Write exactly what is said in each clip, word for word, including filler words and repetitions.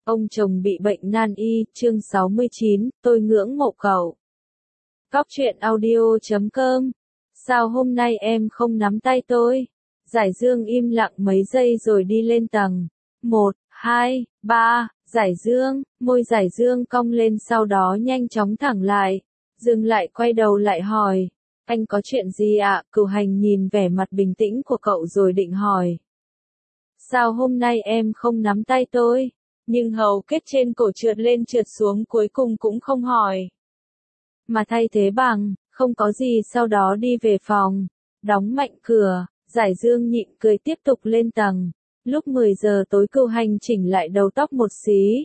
Ông chồng bị bệnh nan y, chương sáu mươi chín, tôi ngưỡng mộ cậu. Cóc truyện audio chấm com. Sao hôm nay em không nắm tay tôi? Giải Dương im lặng mấy giây rồi đi lên tầng. Một, hai, ba, Giải Dương, môi Giải Dương cong lên sau đó nhanh chóng thẳng lại. Dừng lại quay đầu lại hỏi. Anh có chuyện gì ạ? Cửu Hành nhìn vẻ mặt bình tĩnh của cậu rồi định hỏi. Sao hôm nay em không nắm tay tôi? Nhưng hầu kết trên cổ trượt lên trượt xuống cuối cùng cũng không hỏi. Mà thay thế bằng, không có gì sau đó đi về phòng. Đóng mạnh cửa, Giải Dương nhịn cười tiếp tục lên tầng. Lúc mười giờ tối Cửu Hành chỉnh lại đầu tóc một xí.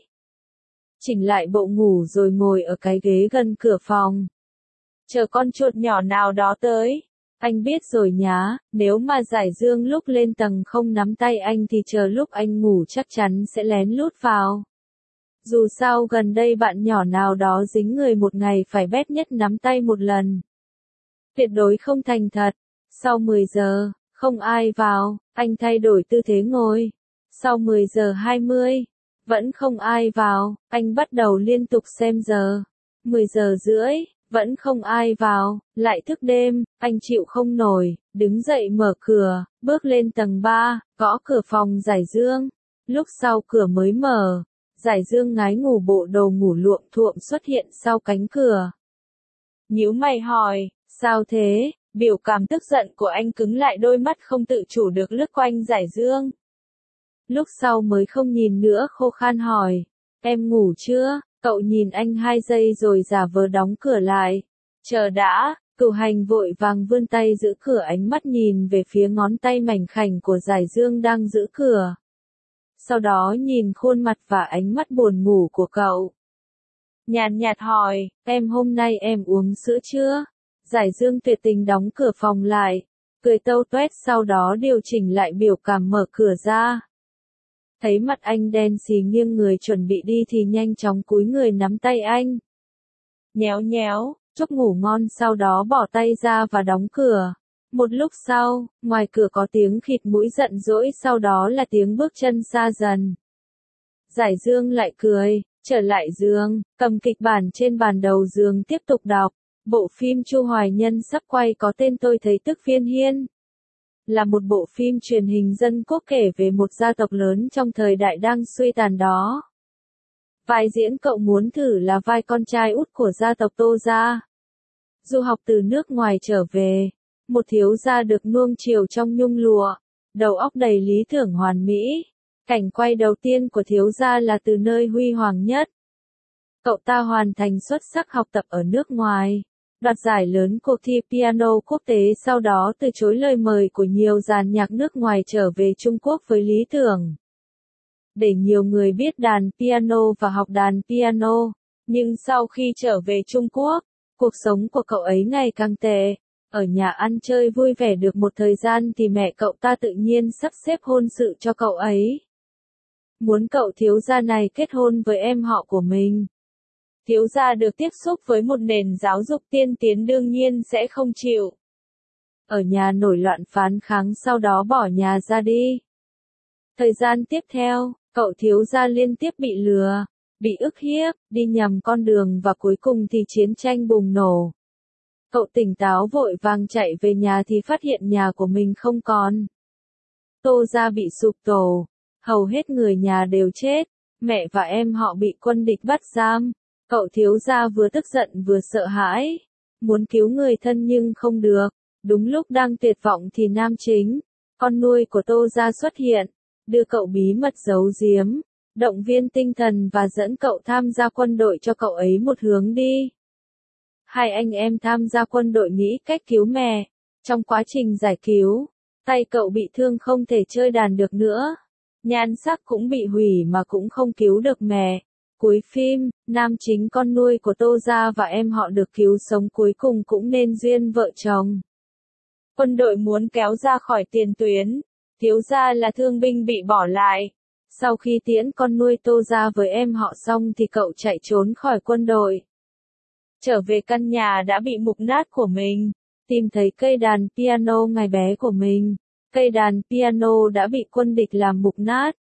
Chỉnh lại bộ ngủ rồi ngồi ở cái ghế gần cửa phòng. Chờ con chuột nhỏ nào đó tới. Anh biết rồi nhá, nếu mà Giải Dương lúc lên tầng không nắm tay anh thì chờ lúc anh ngủ chắc chắn sẽ lén lút vào. Dù sao gần đây bạn nhỏ nào đó dính người một ngày phải bét nhất nắm tay một lần. Tuyệt đối không thành thật. Sau mười giờ, không ai vào, anh thay đổi tư thế ngồi. Sau mười giờ hai mươi, vẫn không ai vào, anh bắt đầu liên tục xem giờ. mười giờ rưỡi. Vẫn không ai vào, lại thức đêm, anh chịu không nổi, đứng dậy mở cửa, bước lên tầng ba, gõ cửa phòng Giải Dương. Lúc sau cửa mới mở, Giải Dương ngái ngủ bộ đồ ngủ luộm thuộm xuất hiện sau cánh cửa. Nhíu mày hỏi, sao thế? Biểu cảm tức giận của anh cứng lại, đôi mắt không tự chủ được lướt quanh Giải Dương. Lúc sau mới không nhìn nữa khô khan hỏi, em ngủ chưa? Cậu nhìn anh hai giây rồi giả vờ đóng cửa lại. Chờ đã, Cửu Hành vội vàng vươn tay giữ cửa, ánh mắt nhìn về phía ngón tay mảnh khảnh của Giải Dương đang giữ cửa. Sau đó nhìn khuôn mặt và ánh mắt buồn ngủ của cậu. Nhàn nhạt hỏi, em hôm nay em uống sữa chưa? Giải Dương tuyệt tình đóng cửa phòng lại, cười tâu tuét sau đó điều chỉnh lại biểu cảm mở cửa ra. Thấy mặt anh đen xì nghiêng người chuẩn bị đi thì nhanh chóng cúi người nắm tay anh. Nhéo nhéo, chúc ngủ ngon sau đó bỏ tay ra và đóng cửa. Một lúc sau, ngoài cửa có tiếng khịt mũi giận dỗi sau đó là tiếng bước chân xa dần. Giải Dương lại cười, trở lại giường, cầm kịch bản trên bàn đầu giường tiếp tục đọc. Bộ phim Chu Hoài Nhân sắp quay có tên Tôi Thấy Tức Phiên Hiên. Là một bộ phim truyền hình dân quốc kể về một gia tộc lớn trong thời đại đang suy tàn đó. Vai diễn cậu muốn thử là vai con trai út của gia tộc Tô gia. Du học từ nước ngoài trở về, một thiếu gia được nuông chiều trong nhung lụa, đầu óc đầy lý tưởng hoàn mỹ. Cảnh quay đầu tiên của thiếu gia là từ nơi huy hoàng nhất. Cậu ta hoàn thành xuất sắc học tập ở nước ngoài. Đoạt giải lớn cuộc thi piano quốc tế, sau đó từ chối lời mời của nhiều dàn nhạc nước ngoài trở về Trung Quốc với lý tưởng để nhiều người biết đàn piano và học đàn piano. Nhưng sau khi trở về Trung Quốc, cuộc sống của cậu ấy ngày càng tệ. Ở nhà ăn chơi vui vẻ được một thời gian thì mẹ cậu ta tự nhiên sắp xếp hôn sự cho cậu ấy. Muốn cậu thiếu gia này kết hôn với em họ của mình. Thiếu gia được tiếp xúc với một nền giáo dục tiên tiến đương nhiên sẽ không chịu. Ở nhà nổi loạn phản kháng sau đó bỏ nhà ra đi. Thời gian tiếp theo, cậu thiếu gia liên tiếp bị lừa, bị ức hiếp, đi nhầm con đường và cuối cùng thì chiến tranh bùng nổ. Cậu tỉnh táo vội vàng chạy về nhà thì phát hiện nhà của mình không còn. Tô gia bị sụp đổ, hầu hết người nhà đều chết, mẹ và em họ bị quân địch bắt giam. Cậu thiếu gia vừa tức giận vừa sợ hãi, muốn cứu người thân nhưng không được. Đúng lúc đang tuyệt vọng thì nam chính, con nuôi của Tô gia xuất hiện, đưa cậu bí mật giấu giếm, động viên tinh thần và dẫn cậu tham gia quân đội cho cậu ấy một hướng đi. Hai anh em tham gia quân đội nghĩ cách cứu mẹ. Trong quá trình giải cứu, tay cậu bị thương không thể chơi đàn được nữa. Nhan sắc cũng bị hủy mà cũng không cứu được mẹ. Cuối phim, nam chính con nuôi của Tô gia và em họ được cứu sống cuối cùng cũng nên duyên vợ chồng. Quân đội muốn kéo ra khỏi tiền tuyến, thiếu gia là thương binh bị bỏ lại. Sau khi tiễn con nuôi Tô gia với em họ xong thì cậu chạy trốn khỏi quân đội. Trở về căn nhà đã bị mục nát của mình, tìm thấy cây đàn piano ngày bé của mình. Cây đàn piano đã bị quân địch làm mục nát,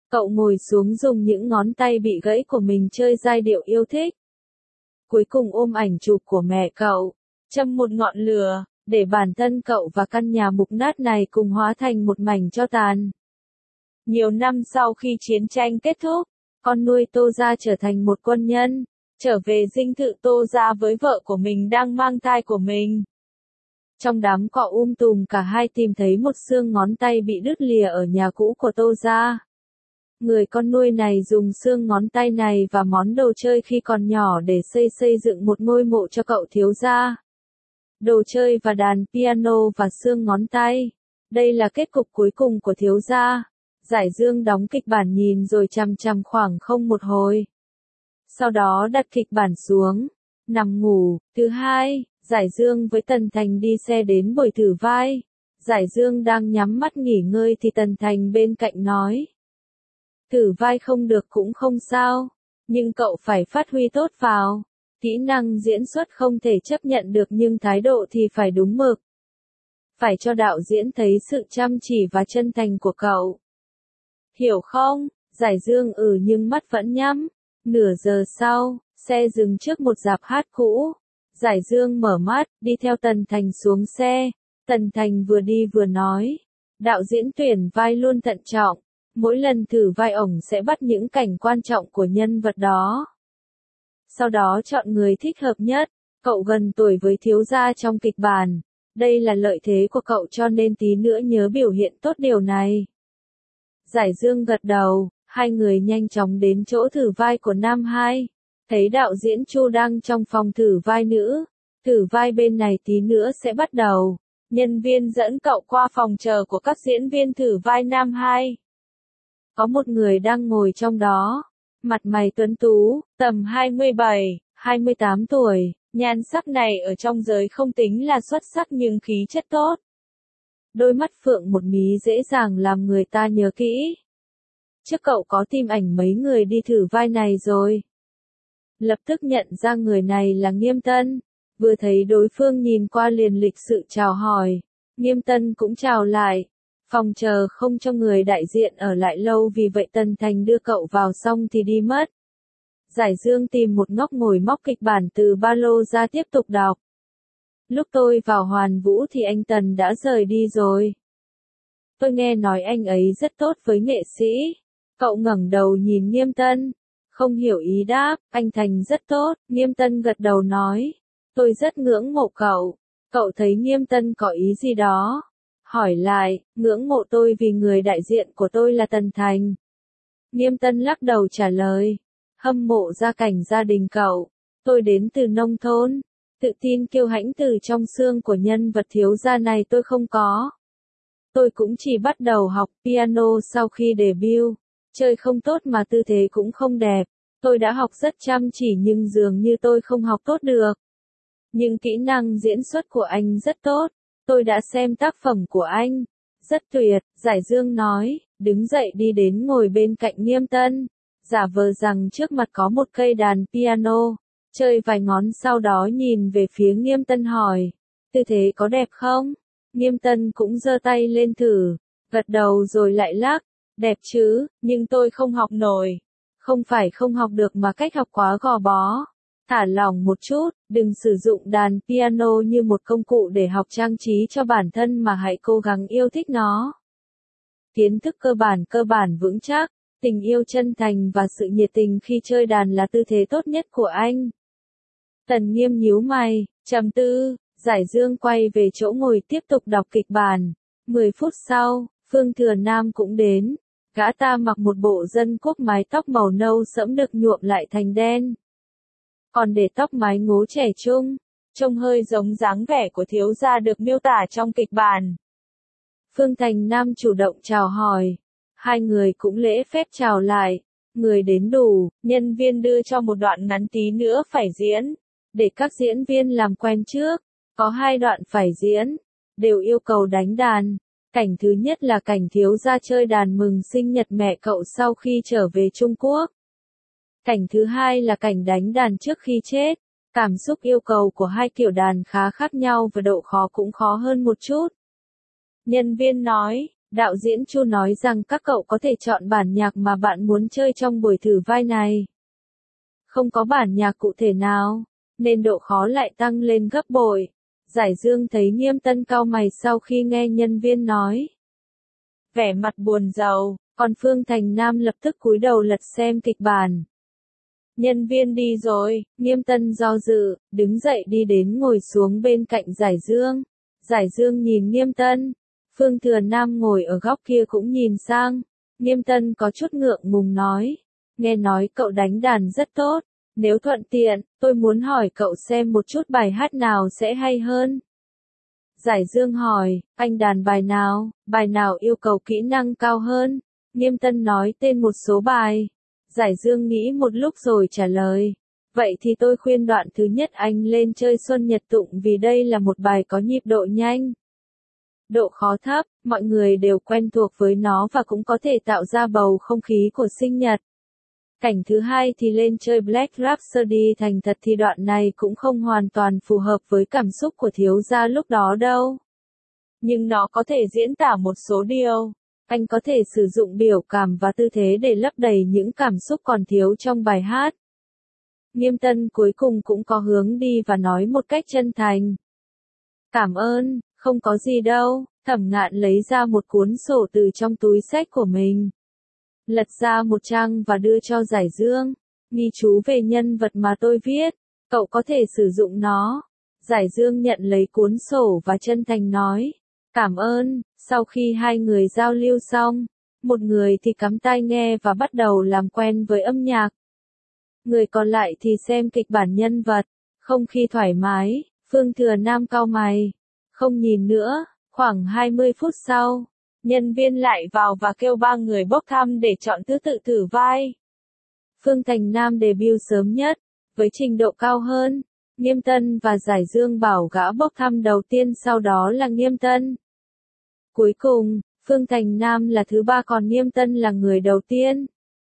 Cậu ngồi xuống dùng những ngón tay bị gãy của mình chơi giai điệu yêu thích. Cuối cùng ôm ảnh chụp của mẹ cậu, châm một ngọn lửa, để bản thân cậu và căn nhà mục nát này cùng hóa thành một mảnh tro tàn. Nhiều năm sau khi chiến tranh kết thúc, con nuôi Tô Gia trở thành một quân nhân, trở về dinh thự Tô Gia với vợ của mình đang mang thai của mình. Trong đám cỏ um tùm cả hai tìm thấy một xương ngón tay bị đứt lìa ở nhà cũ của Tô Gia. Người con nuôi này dùng xương ngón tay này và món đồ chơi khi còn nhỏ để xây xây dựng một ngôi mộ cho cậu thiếu gia. Đồ chơi và đàn piano và xương ngón tay. Đây là kết cục cuối cùng của thiếu gia. Giải Dương đóng kịch bản nhìn rồi chằm chằm khoảng không một hồi. Sau đó đặt kịch bản xuống, nằm ngủ. Thứ hai, Giải Dương với Tần Thành đi xe đến buổi thử vai. Giải Dương đang nhắm mắt nghỉ ngơi thì Tần Thành bên cạnh nói. Thử vai không được cũng không sao, nhưng cậu phải phát huy tốt vào. Kỹ năng diễn xuất không thể chấp nhận được nhưng thái độ thì phải đúng mực. Phải cho đạo diễn thấy sự chăm chỉ và chân thành của cậu. Hiểu không? Giải Dương ừ nhưng mắt vẫn nhắm. Nửa giờ sau, xe dừng trước một rạp hát cũ. Giải Dương mở mắt, đi theo Tần Thành xuống xe. Tần Thành vừa đi vừa nói. Đạo diễn tuyển vai luôn thận trọng. Mỗi lần thử vai ổng sẽ bắt những cảnh quan trọng của nhân vật đó. Sau đó chọn người thích hợp nhất. Cậu gần tuổi với thiếu gia trong kịch bản. Đây là lợi thế của cậu cho nên tí nữa nhớ biểu hiện tốt điều này. Giải Dương gật đầu, hai người nhanh chóng đến chỗ thử vai của nam hai. Thấy đạo diễn Chu đang trong phòng thử vai nữ. Thử vai bên này tí nữa sẽ bắt đầu. Nhân viên dẫn cậu qua phòng chờ của các diễn viên thử vai nam hai. Có một người đang ngồi trong đó, mặt mày tuấn tú, tầm hai mươi bảy, hai mươi tám tuổi, nhan sắc này ở trong giới không tính là xuất sắc nhưng khí chất tốt. Đôi mắt phượng một mí dễ dàng làm người ta nhớ kỹ. Trước cậu có tìm ảnh mấy người đi thử vai này rồi. Lập tức nhận ra người này là Nghiêm Tân, vừa thấy đối phương nhìn qua liền lịch sự chào hỏi, Nghiêm Tân cũng chào lại. Phòng chờ không cho người đại diện ở lại lâu vì vậy Tần Thành đưa cậu vào xong thì đi mất. Giải Dương tìm một góc ngồi móc kịch bản từ ba lô ra tiếp tục đọc. Lúc tôi vào Hoàn Vũ thì anh Tần đã rời đi rồi. Tôi nghe nói anh ấy rất tốt với nghệ sĩ. Cậu ngẩng đầu nhìn Nghiêm Tân. Không hiểu ý đáp, anh Thành rất tốt. Nghiêm Tân gật đầu nói. Tôi rất ngưỡng mộ cậu. Cậu thấy Nghiêm Tân có ý gì đó? Hỏi lại, ngưỡng mộ tôi vì người đại diện của tôi là Tần Thành. Nghiêm Tân lắc đầu trả lời, hâm mộ gia cảnh gia đình cậu. Tôi đến từ nông thôn, tự tin kiêu hãnh từ trong xương của nhân vật thiếu gia này tôi không có. Tôi cũng chỉ bắt đầu học piano sau khi debut, chơi không tốt mà tư thế cũng không đẹp. Tôi đã học rất chăm chỉ nhưng dường như tôi không học tốt được. Nhưng kỹ năng diễn xuất của anh rất tốt. Tôi đã xem tác phẩm của anh. Rất tuyệt, Giải Dương nói, đứng dậy đi đến ngồi bên cạnh Nghiêm Tân. Giả vờ rằng trước mặt có một cây đàn piano. Chơi vài ngón sau đó nhìn về phía Nghiêm Tân hỏi. Tư thế có đẹp không? Nghiêm Tân cũng giơ tay lên thử. Gật đầu rồi lại lắc. Đẹp chứ, nhưng tôi không học nổi. Không phải không học được mà cách học quá gò bó. Thả lỏng một chút, đừng sử dụng đàn piano như một công cụ để học trang trí cho bản thân mà hãy cố gắng yêu thích nó. Kiến thức cơ bản cơ bản vững chắc, tình yêu chân thành và sự nhiệt tình khi chơi đàn là tư thế tốt nhất của anh. Tần Nghiêm nhíu mày, trầm tư, Giải Dương quay về chỗ ngồi tiếp tục đọc kịch bản. Mười phút sau, Phương Thừa Nam cũng đến. Gã ta mặc một bộ dân quốc mái tóc màu nâu sẫm được nhuộm lại thành đen. Còn để tóc mái ngố trẻ trung, trông hơi giống dáng vẻ của thiếu gia được miêu tả trong kịch bản. Phương Thành Nam chủ động chào hỏi. Hai người cũng lễ phép chào lại. Người đến đủ, nhân viên đưa cho một đoạn ngắn tí nữa phải diễn. Để các diễn viên làm quen trước. Có hai đoạn phải diễn. Đều yêu cầu đánh đàn. Cảnh thứ nhất là cảnh thiếu gia chơi đàn mừng sinh nhật mẹ cậu sau khi trở về Trung Quốc. Cảnh thứ hai là cảnh đánh đàn trước khi chết. Cảm xúc yêu cầu của hai kiểu đàn khá khác nhau và độ khó cũng khó hơn một chút. Nhân viên nói, Đạo diễn Chu nói rằng các cậu có thể chọn bản nhạc mà bạn muốn chơi trong buổi thử vai này. Không có bản nhạc cụ thể nào, nên độ khó lại tăng lên gấp bội. Giải Dương thấy Nghiêm Tân cau mày sau khi nghe nhân viên nói. Vẻ mặt buồn rầu, còn Phương Thành Nam lập tức cúi đầu lật xem kịch bản. Nhân viên đi rồi, Nghiêm Tân do dự, đứng dậy đi đến ngồi xuống bên cạnh Giải Dương. Giải Dương nhìn Nghiêm Tân, Phương Thừa Nam ngồi ở góc kia cũng nhìn sang. Nghiêm Tân có chút ngượng ngùng nói, nghe nói cậu đánh đàn rất tốt, nếu thuận tiện, tôi muốn hỏi cậu xem một chút bài hát nào sẽ hay hơn. Giải Dương hỏi, anh đàn bài nào, bài nào yêu cầu kỹ năng cao hơn? Nghiêm Tân nói tên một số bài. Giải Dương nghĩ một lúc rồi trả lời, vậy thì tôi khuyên đoạn thứ nhất anh lên chơi Xuân Nhật Tụng vì đây là một bài có nhịp độ nhanh. Độ khó thấp, mọi người đều quen thuộc với nó và cũng có thể tạo ra bầu không khí của sinh nhật. Cảnh thứ hai thì lên chơi Black Rhapsody, thành thật thì đoạn này cũng không hoàn toàn phù hợp với cảm xúc của thiếu gia lúc đó đâu. Nhưng nó có thể diễn tả một số điều. Anh có thể sử dụng biểu cảm và tư thế để lấp đầy những cảm xúc còn thiếu trong bài hát. Nghiêm Tân cuối cùng cũng có hướng đi và nói một cách chân thành. Cảm ơn, không có gì đâu. Thẩm Ngạn lấy ra một cuốn sổ từ trong túi xách của mình. Lật ra một trang và đưa cho Giải Dương. Ghi chú về nhân vật mà tôi viết, cậu có thể sử dụng nó. Giải Dương nhận lấy cuốn sổ và chân thành nói. Cảm ơn. Sau khi hai người giao lưu xong, một người thì cắm tai nghe và bắt đầu làm quen với âm nhạc. Người còn lại thì xem kịch bản nhân vật. Không khí thoải mái, Phương Thừa Nam cau mày. Không nhìn nữa, khoảng hai mươi phút sau, nhân viên lại vào và kêu ba người bốc thăm để chọn thứ tự thử vai. Phương Thành Nam debut sớm nhất, với trình độ cao hơn. Nghiêm Tân và Giải Dương bảo gã bốc thăm đầu tiên, sau đó là Nghiêm Tân. Cuối cùng, Phương Thành Nam là thứ ba còn Nghiêm Tân là người đầu tiên.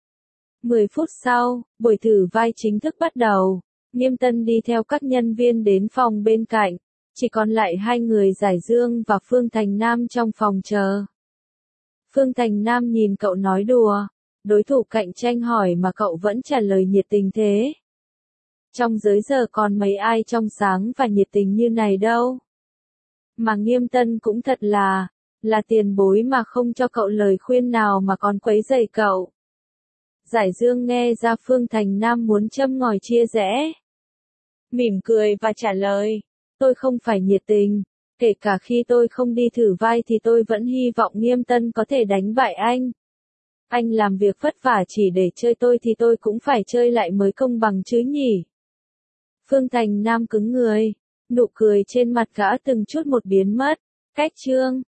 mười phút sau, buổi thử vai chính thức bắt đầu. Nghiêm Tân đi theo các nhân viên đến phòng bên cạnh. Chỉ còn lại hai người Giải Dương và Phương Thành Nam trong phòng chờ. Phương Thành Nam nhìn cậu nói đùa. Đối thủ cạnh tranh hỏi mà cậu vẫn trả lời nhiệt tình thế. Trong giới giờ còn mấy ai trong sáng và nhiệt tình như này đâu. Mà Nghiêm Tân cũng thật là, là tiền bối mà không cho cậu lời khuyên nào mà còn quấy rầy cậu. Giải Dương nghe ra Phương Thành Nam muốn châm ngòi chia rẽ. Mỉm cười và trả lời, tôi không phải nhiệt tình, kể cả khi tôi không đi thử vai thì tôi vẫn hy vọng Nghiêm Tân có thể đánh bại anh. Anh làm việc vất vả chỉ để chơi tôi thì tôi cũng phải chơi lại mới công bằng chứ nhỉ. Phương Thành Nam cứng người, nụ cười trên mặt gã từng chút một biến mất. Cách chương